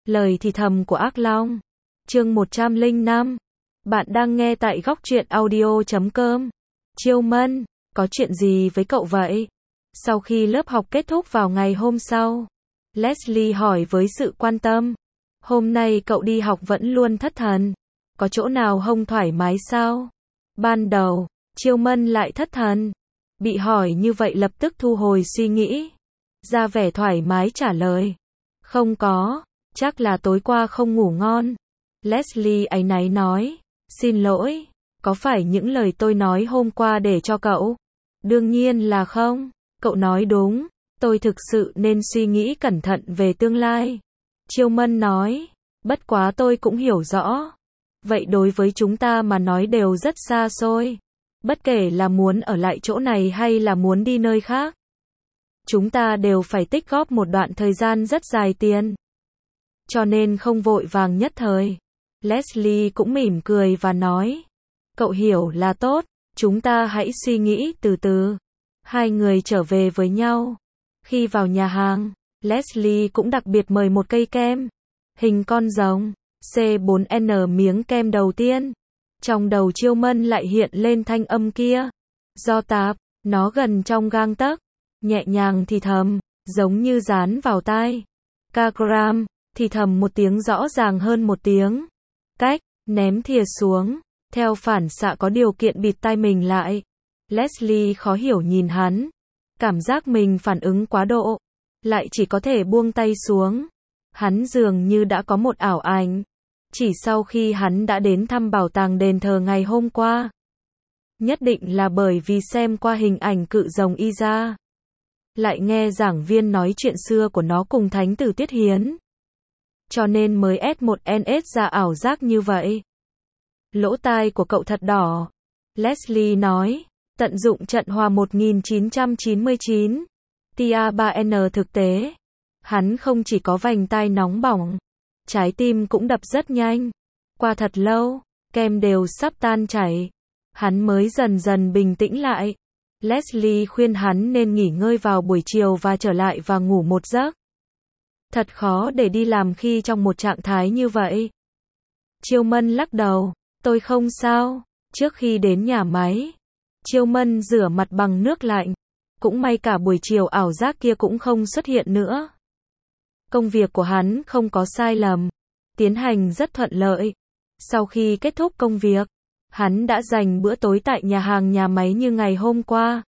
Lời thì thầm của ác long. Chương 105. Bạn đang nghe tại góc truyện audio.com. Chiêu Mân, có chuyện gì với cậu vậy? Sau khi lớp học kết thúc vào ngày hôm sau, Leslie hỏi với sự quan tâm. Hôm nay cậu đi học vẫn luôn thất thần. Có chỗ nào không thoải mái sao? Ban đầu, Chiêu Mân lại thất thần. Bị hỏi như vậy lập tức thu hồi suy nghĩ. Ra vẻ thoải mái trả lời. Không có, chắc là tối qua không ngủ ngon. Leslie áy náy nói. Xin lỗi, có phải những lời tôi nói hôm qua để cho cậu? Đương nhiên là không, cậu nói đúng, tôi thực sự nên suy nghĩ cẩn thận về tương lai. Chiêu Mân nói, bất quá tôi cũng hiểu rõ. Vậy đối với chúng ta mà nói đều rất xa xôi. Bất kể là muốn ở lại chỗ này hay là muốn đi nơi khác. Chúng ta đều phải tích góp một đoạn thời gian rất dài tiền. Cho nên không vội vàng nhất thời. Leslie cũng mỉm cười và nói. Cậu hiểu là tốt, chúng ta hãy suy nghĩ từ từ. Hai người trở về với nhau. Khi vào nhà hàng, Leslie cũng đặc biệt mời một cây kem. Hình con rồng, C4N miếng kem đầu tiên. Trong đầu Chiêu Mân lại hiện lên thanh âm kia. Do tạp, nó gần trong gang tấc. Nhẹ nhàng thì thầm, giống như dán vào tai. Kg, thì thầm một tiếng rõ ràng hơn một tiếng. Cách, ném thìa xuống, theo phản xạ có điều kiện bịt tai mình lại. Leslie khó hiểu nhìn hắn. Cảm giác mình phản ứng quá độ. Lại chỉ có thể buông tay xuống. Hắn dường như đã có một ảo ảnh. Chỉ sau khi hắn đã đến thăm bảo tàng đền thờ ngày hôm qua. Nhất định là bởi vì xem qua hình ảnh cự rồng Iza. Lại nghe giảng viên nói chuyện xưa của nó cùng thánh tử Tiết Hiến. Cho nên mới S1NS ra ảo giác như vậy. Lỗ tai của cậu thật đỏ. Leslie nói, tận dụng trận hòa 1999. Tia 3N thực tế. Hắn không chỉ có vành tai nóng bỏng. Trái tim cũng đập rất nhanh. Qua thật lâu, kem đều sắp tan chảy. Hắn mới dần dần bình tĩnh lại. Leslie khuyên hắn nên nghỉ ngơi vào buổi chiều và trở lại và ngủ một giấc. Thật khó để đi làm khi trong một trạng thái như vậy. Chiêu Mân lắc đầu, tôi không sao. Trước khi đến nhà máy, Chiêu Mân rửa mặt bằng nước lạnh. Cũng may cả buổi chiều ảo giác kia cũng không xuất hiện nữa. Công việc của hắn không có sai lầm, tiến hành rất thuận lợi. Sau khi kết thúc công việc, hắn đã dành bữa tối tại nhà hàng nhà máy như ngày hôm qua.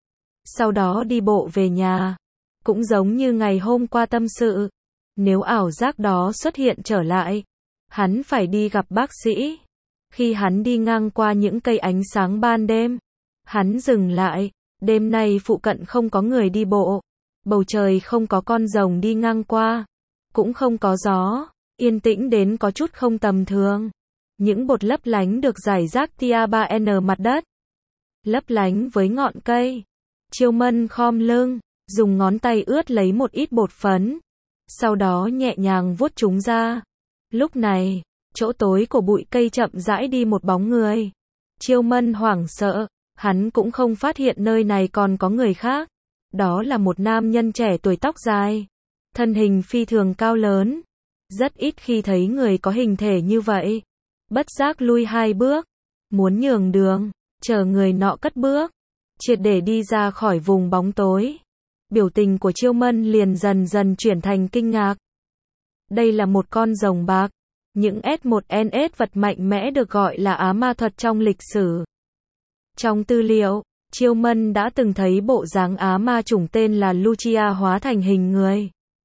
Sau đó đi bộ về nhà. Cũng giống như ngày hôm qua tâm sự. Nếu ảo giác đó xuất hiện trở lại, hắn phải đi gặp bác sĩ. Khi hắn đi ngang qua những cây ánh sáng ban đêm, hắn dừng lại. Đêm nay phụ cận không có người đi bộ. Bầu trời không có con rồng đi ngang qua. Cũng không có gió. Yên tĩnh đến có chút không tầm thường. Những bột lấp lánh được rải rác tia 3N mặt đất. Lấp lánh với ngọn cây. Chiêu Mân khom lưng, dùng ngón tay ướt lấy một ít bột phấn. Sau đó nhẹ nhàng vuốt chúng ra. Lúc này, chỗ tối của bụi cây chậm rãi đi một bóng người. Chiêu Mân hoảng sợ. Hắn cũng không phát hiện nơi này còn có người khác. Đó là một nam nhân trẻ tuổi tóc dài. Thân hình phi thường cao lớn. Rất ít khi thấy người có hình thể như vậy. Bất giác lui 2 bước. Muốn nhường đường. Chờ người nọ cất bước. Triệt để đi ra khỏi vùng bóng tối. Biểu tình của Chiêu Mân liền dần dần chuyển thành kinh ngạc. Đây là một con rồng bạc. Những S1NS vật mạnh mẽ được gọi là á ma thuật trong lịch sử. Trong tư liệu, Chiêu Mân đã từng thấy bộ dáng á ma chủng tên là Lucia hóa thành hình người.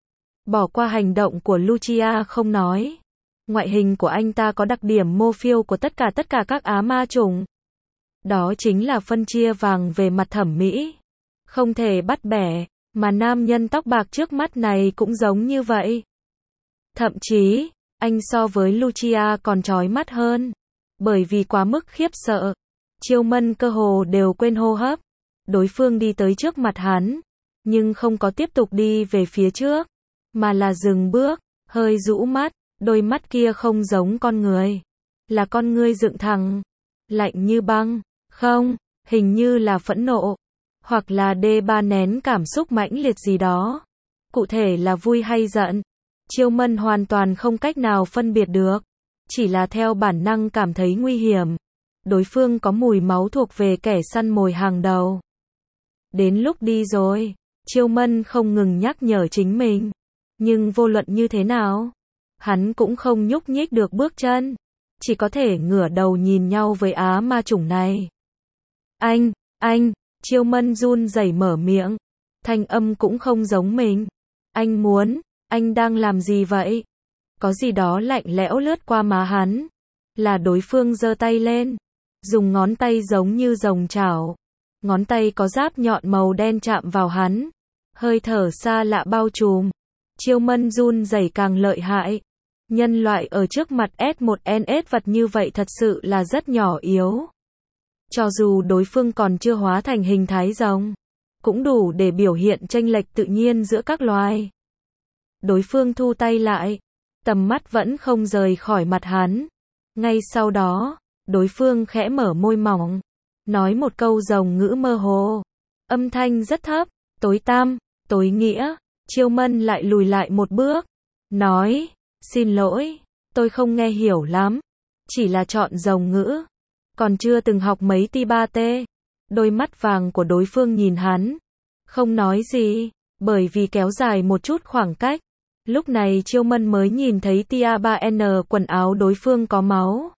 Bỏ qua hành động của Lucia không nói. Ngoại hình của anh ta có đặc điểm mô phiêu của tất cả các á ma chủng. Đó chính là phân chia vàng về mặt thẩm mỹ. Không thể bắt bẻ, mà nam nhân tóc bạc trước mắt này cũng giống như vậy. Thậm chí, anh so với Lucia còn chói mắt hơn. Bởi vì quá mức khiếp sợ. Chiêu Mân cơ hồ đều quên hô hấp. Đối phương đi tới trước mặt hắn, nhưng không có tiếp tục đi về phía trước, mà là dừng bước, hơi rũ mắt, đôi mắt kia không giống con người, là con ngươi dựng thẳng, lạnh như băng, không, hình như là phẫn nộ, hoặc là đê ba nén cảm xúc mãnh liệt gì đó. Cụ thể là vui hay giận, Chiêu Mân hoàn toàn không cách nào phân biệt được, chỉ là theo bản năng cảm thấy nguy hiểm. Đối phương có mùi máu thuộc về kẻ săn mồi hàng đầu. Đến lúc đi rồi, Chiêu Mân không ngừng nhắc nhở chính mình. Nhưng vô luận như thế nào, hắn cũng không nhúc nhích được bước chân. Chỉ có thể ngửa đầu nhìn nhau với á ma chủng này. Anh, Chiêu Mân run rẩy mở miệng. Thanh âm cũng không giống mình. Anh đang làm gì vậy? Có gì đó lạnh lẽo lướt qua má hắn. Là đối phương giơ tay lên. Dùng ngón tay giống như rồng chảo. Ngón tay có giáp nhọn màu đen chạm vào hắn. Hơi thở xa lạ bao trùm. Chiêu Mân run rẩy càng lợi hại. Nhân loại ở trước mặt S1NS vật như vậy thật sự là rất nhỏ yếu. Cho dù đối phương còn chưa hóa thành hình thái rồng, cũng đủ để biểu hiện chênh lệch tự nhiên giữa các loài. Đối phương thu tay lại, tầm mắt vẫn không rời khỏi mặt hắn. Ngay sau đó, đối phương khẽ mở môi mỏng, nói một câu rồng ngữ mơ hồ. Âm thanh rất thấp, tối tăm, tối nghĩa. Chiêu Mân lại lùi lại một bước, nói, xin lỗi, tôi không nghe hiểu lắm, chỉ là chọn rồng ngữ, còn chưa từng học mấy ti ba tê. Đôi mắt vàng của đối phương nhìn hắn, không nói gì, bởi vì kéo dài một chút khoảng cách. Lúc này Chiêu Mân mới nhìn thấy tia 3N quần áo đối phương có máu.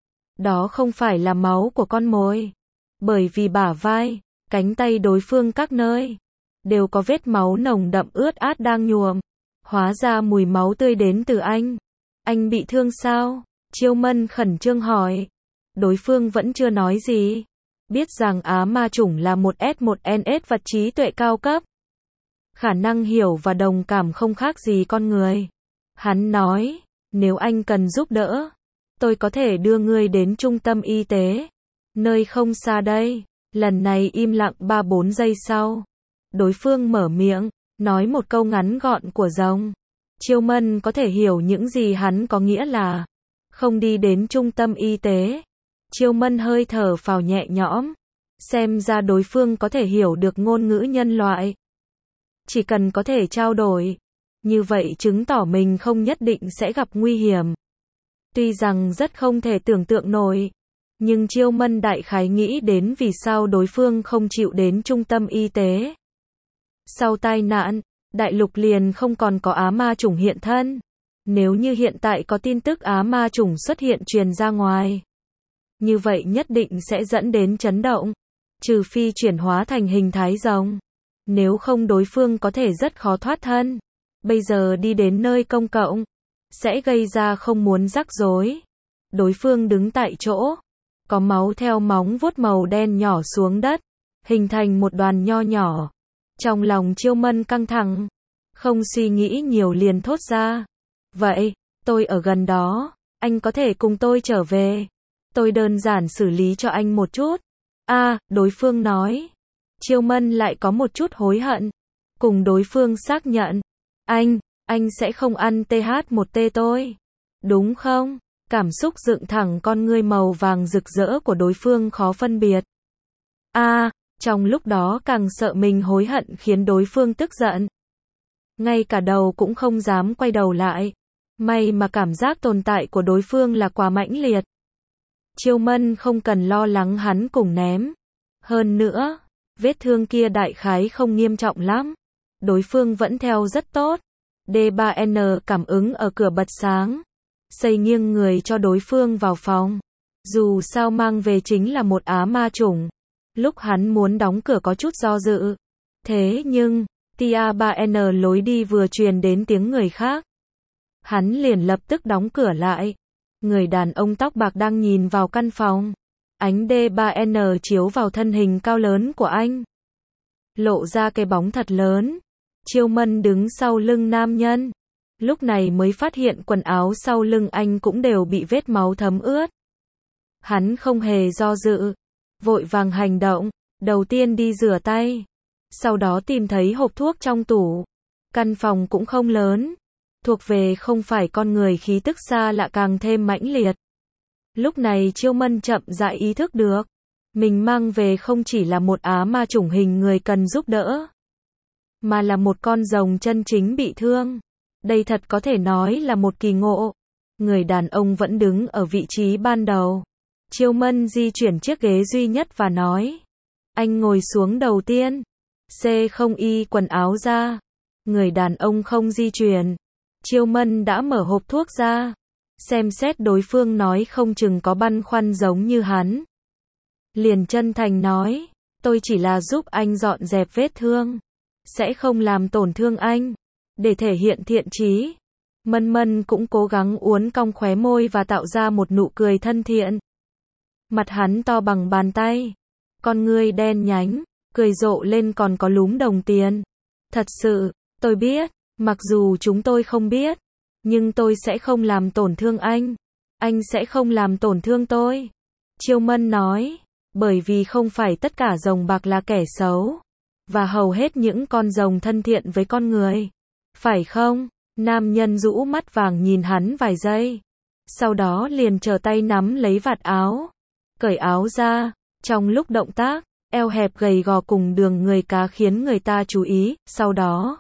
Đó không phải là máu của con mồi, bởi vì bả vai, cánh tay đối phương các nơi đều có vết máu nồng đậm ướt át đang nhuộm. Hóa ra mùi máu tươi đến từ anh. Anh bị thương sao? Chiêu Mân khẩn trương hỏi. Đối phương vẫn chưa nói gì. Biết rằng á ma chủng là một S1NS vật trí tuệ cao cấp. Khả năng hiểu và đồng cảm không khác gì con người. Hắn nói, nếu anh cần giúp đỡ, tôi có thể đưa ngươi đến trung tâm y tế. Nơi không xa đây. Lần này im lặng 3-4 giây sau. Đối phương mở miệng, nói một câu ngắn gọn của rồng. Chiêu Mân có thể hiểu những gì hắn có nghĩa là không đi đến trung tâm y tế. Chiêu Mân hơi thở phào nhẹ nhõm. Xem ra đối phương có thể hiểu được ngôn ngữ nhân loại. Chỉ cần có thể trao đổi, như vậy chứng tỏ mình không nhất định sẽ gặp nguy hiểm. Tuy rằng rất không thể tưởng tượng nổi, nhưng Chiêu Mân đại khái nghĩ đến vì sao đối phương không chịu đến trung tâm y tế. Sau tai nạn, đại lục liền không còn có á ma chủng hiện thân. Nếu như hiện tại có tin tức á ma chủng xuất hiện truyền ra ngoài, như vậy nhất định sẽ dẫn đến chấn động. Trừ phi chuyển hóa thành hình thái rồng. Nếu không đối phương có thể rất khó thoát thân. Bây giờ đi đến nơi công cộng, sẽ gây ra không muốn rắc rối. Đối phương đứng tại chỗ, có máu theo móng vuốt màu đen nhỏ xuống đất, hình thành một đoàn nho nhỏ. Trong lòng Chiêu Mân căng thẳng, không suy nghĩ nhiều liền thốt ra. Vậy, tôi ở gần đó, anh có thể cùng tôi trở về. Tôi đơn giản xử lý cho anh một chút. Đối phương nói. Chiêu Mân lại có một chút hối hận. Cùng đối phương xác nhận. Anh sẽ không ăn TH1T tôi. Đúng không? Cảm xúc dựng thẳng con ngươi màu vàng rực rỡ của đối phương khó phân biệt. Trong lúc đó càng sợ mình hối hận khiến đối phương tức giận. Ngay cả đầu cũng không dám quay đầu lại. May mà cảm giác tồn tại của đối phương là quá mãnh liệt. Chiêu Mân không cần lo lắng hắn cùng ném. Hơn nữa, vết thương kia đại khái không nghiêm trọng lắm. Đối phương vẫn theo rất tốt. D3N cảm ứng ở cửa bật sáng. Xây nghiêng người cho đối phương vào phòng. Dù sao mang về chính là một á ma chủng. Lúc hắn muốn đóng cửa có chút do dự. Thế nhưng, tia 3N lối đi vừa truyền đến tiếng người khác. Hắn liền lập tức đóng cửa lại. Người đàn ông tóc bạc đang nhìn vào căn phòng. Ánh D3N chiếu vào thân hình cao lớn của anh. Lộ ra cái bóng thật lớn. Chiêu Mân đứng sau lưng nam nhân. Lúc này mới phát hiện quần áo sau lưng anh cũng đều bị vết máu thấm ướt. Hắn không hề do dự. Vội vàng hành động. Đầu tiên đi rửa tay. Sau đó tìm thấy hộp thuốc trong tủ. Căn phòng cũng không lớn. Thuộc về không phải con người khí tức xa lạ càng thêm mãnh liệt. Lúc này Chiêu Mân chậm rãi ý thức được. Mình mang về không chỉ là một á ma chủng hình người cần giúp đỡ. Mà là một con rồng chân chính bị thương. Đây thật có thể nói là một kỳ ngộ. Người đàn ông vẫn đứng ở vị trí ban đầu. Chiêu Mân di chuyển chiếc ghế duy nhất và nói. Anh ngồi xuống đầu tiên. C không y quần áo ra. Người đàn ông không di chuyển. Chiêu Mân đã mở hộp thuốc ra. Xem xét đối phương nói không chừng có băn khoăn giống như hắn. Liền chân thành nói. Tôi chỉ là giúp anh dọn dẹp vết thương. Sẽ không làm tổn thương anh. Để thể hiện thiện chí. Mân Mân cũng cố gắng uốn cong khóe môi và tạo ra một nụ cười thân thiện. Mặt hắn to bằng bàn tay. Con ngươi đen nhánh. Cười rộ lên còn có lúm đồng tiền. Thật sự, tôi biết. Mặc dù chúng tôi không biết. Nhưng tôi sẽ không làm tổn thương anh. Anh sẽ không làm tổn thương tôi. Chiêu Mân nói. Bởi vì không phải tất cả rồng bạc là kẻ xấu. Và hầu hết những con rồng thân thiện với con người. Phải không? Nam nhân rũ mắt vàng nhìn hắn vài giây. Sau đó liền trở tay nắm lấy vạt áo. Cởi áo ra. Trong lúc động tác, eo hẹp gầy gò cùng đường người cá khiến người ta chú ý. Sau đó,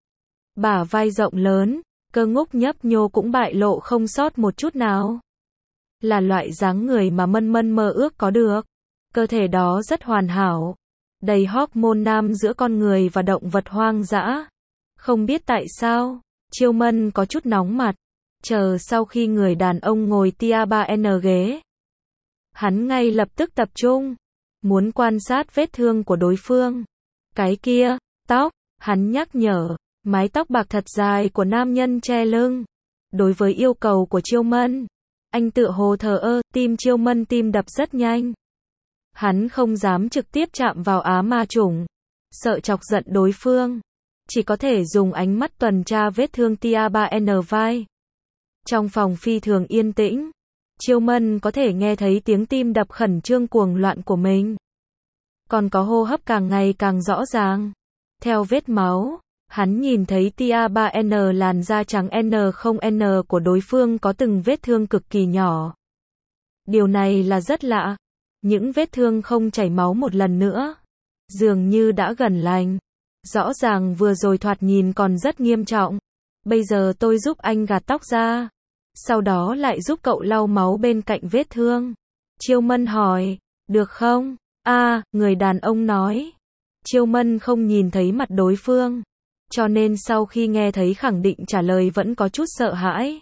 bả vai rộng lớn, cơ ngúc nhấp nhô cũng bại lộ không sót một chút nào. Là loại dáng người mà Mân Mân mơ ước có được. Cơ thể đó rất hoàn hảo. Đầy hormone nam giữa con người và động vật hoang dã. Không biết tại sao, Chiêu Mân có chút nóng mặt. Chờ sau khi người đàn ông ngồi tia 3N ghế. Hắn ngay lập tức tập trung. Muốn quan sát vết thương của đối phương. Cái kia, tóc, hắn nhắc nhở. Mái tóc bạc thật dài của nam nhân che lưng. Đối với yêu cầu của Chiêu Mân, anh tựa hồ thờ ơ, tim Chiêu Mân tim đập rất nhanh. Hắn không dám trực tiếp chạm vào á ma chủng. Sợ chọc giận đối phương. Chỉ có thể dùng ánh mắt tuần tra vết thương tia 3N vai. Trong phòng phi thường yên tĩnh. Chiêu Mân có thể nghe thấy tiếng tim đập khẩn trương cuồng loạn của mình. Còn có hô hấp càng ngày càng rõ ràng. Theo vết máu, hắn nhìn thấy tia 3N làn da trắng N0N của đối phương có từng vết thương cực kỳ nhỏ. Điều này là rất lạ. Những vết thương không chảy máu một lần nữa. Dường như đã gần lành. Rõ ràng vừa rồi thoạt nhìn còn rất nghiêm trọng. Bây giờ tôi giúp anh gạt tóc ra. Sau đó lại giúp cậu lau máu bên cạnh vết thương. Chiêu Mân hỏi. Được không? Người đàn ông nói. Chiêu Mân không nhìn thấy mặt đối phương. Cho nên sau khi nghe thấy khẳng định trả lời vẫn có chút sợ hãi.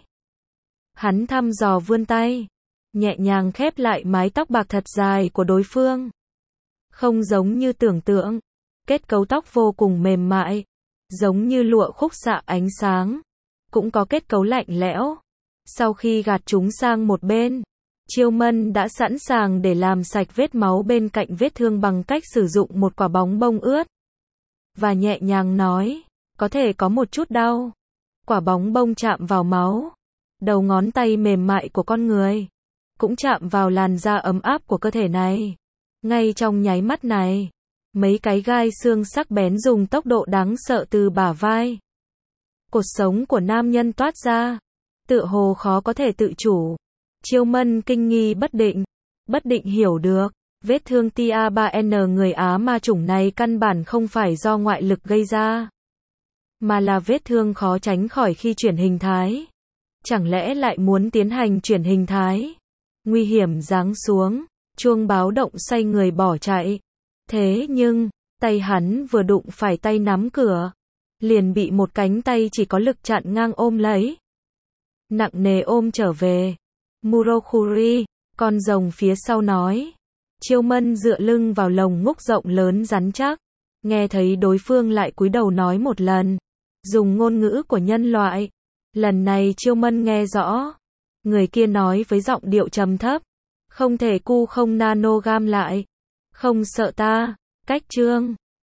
Hắn thăm dò vươn tay. Nhẹ nhàng khép lại mái tóc bạc thật dài của đối phương. Không giống như tưởng tượng. Kết cấu tóc vô cùng mềm mại. Giống như lụa khúc xạ ánh sáng. Cũng có kết cấu lạnh lẽo. Sau khi gạt chúng sang một bên, Chiêu Mân đã sẵn sàng để làm sạch vết máu bên cạnh vết thương bằng cách sử dụng một quả bóng bông ướt. Và nhẹ nhàng nói, có thể có một chút đau. Quả bóng bông chạm vào máu. Đầu ngón tay mềm mại của con người. Cũng chạm vào làn da ấm áp của cơ thể này. Ngay trong nháy mắt này, mấy cái gai xương sắc bén dùng tốc độ đáng sợ từ bả vai. Cột sống của nam nhân toát ra. Tựa hồ khó có thể tự chủ. Chiêu Mân kinh nghi bất định hiểu được. Vết thương tia 3N người Á ma chủng này căn bản không phải do ngoại lực gây ra. Mà là vết thương khó tránh khỏi khi chuyển hình thái. Chẳng lẽ lại muốn tiến hành chuyển hình thái? Nguy hiểm giáng xuống. Chuông báo động xoay người bỏ chạy. Thế nhưng, tay hắn vừa đụng phải tay nắm cửa. Liền bị một cánh tay chỉ có lực chặn ngang ôm lấy. Nặng nề ôm trở về. Murokuri, con rồng phía sau nói. Chiêu Mân dựa lưng vào lồng ngúc rộng lớn rắn chắc. Nghe thấy đối phương lại cúi đầu nói một lần. Dùng ngôn ngữ của nhân loại. Lần này Chiêu Mân nghe rõ. Người kia nói với giọng điệu trầm thấp. Không thể cu không nanogam lại. Không sợ ta. Cách chương.